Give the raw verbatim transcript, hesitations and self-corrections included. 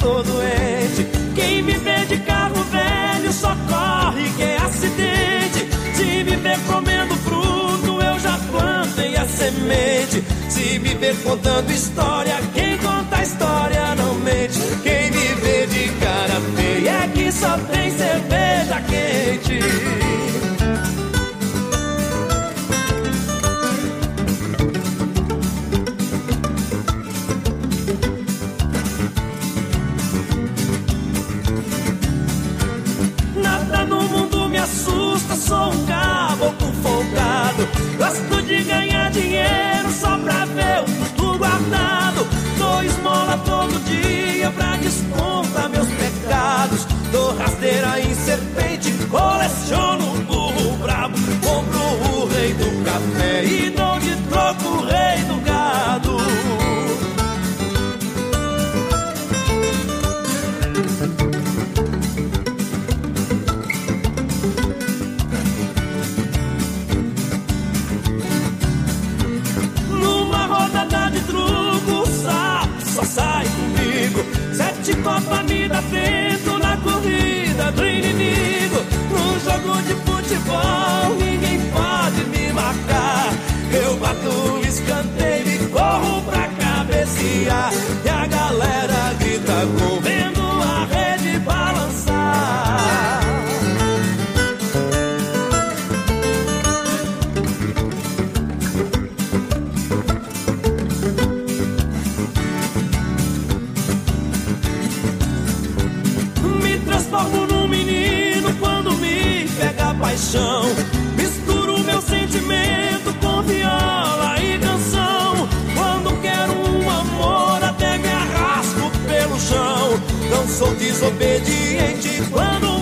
tô doente. Quem me vê de carro velho só corre quem é acidente. Se me vê comendo fruto, eu já plantei a semente. Se me vê contando história, quem conta a história não mente. Quem me vê de cara feia é que só tem cerveja quente. Nada no mundo me assusta, sou um caboclo folgado. Gosto de ganhar dinheiro só pra ver o futuro guardado. Dou esmola todo dia pra descontar meus pecados. Dou rasteira em serpente, coleciono burro brabo. Compro o rei do café e dou de troco o rei do gado. De truco, o sapo só sai comigo. Sete copas me dá vento na corrida do inimigo. No jogo de futebol ninguém pode me marcar. Eu bato um escanteio e corro pra cabecear. E a galera grita correndo a rede balançar. Transformo num menino quando me pega a paixão. Misturo meu sentimento com viola e canção. Quando quero um amor até me arrasto pelo chão. Não sou desobediente quando